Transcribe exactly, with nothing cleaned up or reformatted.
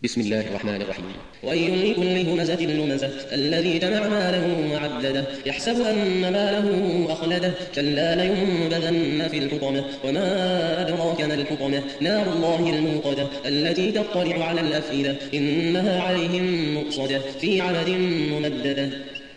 بسم الله الرحمن الرحيم. ويل لكل همزة لمزة الذي جمع ماله وعدده يحسب أن ماله أخلده كلا لينبذن في الحطمة وما أدراك ما الحطمة نار الله الموقدة التي تطلع على الأفئدة إنها عليهم مؤصدة في عمد ممددة.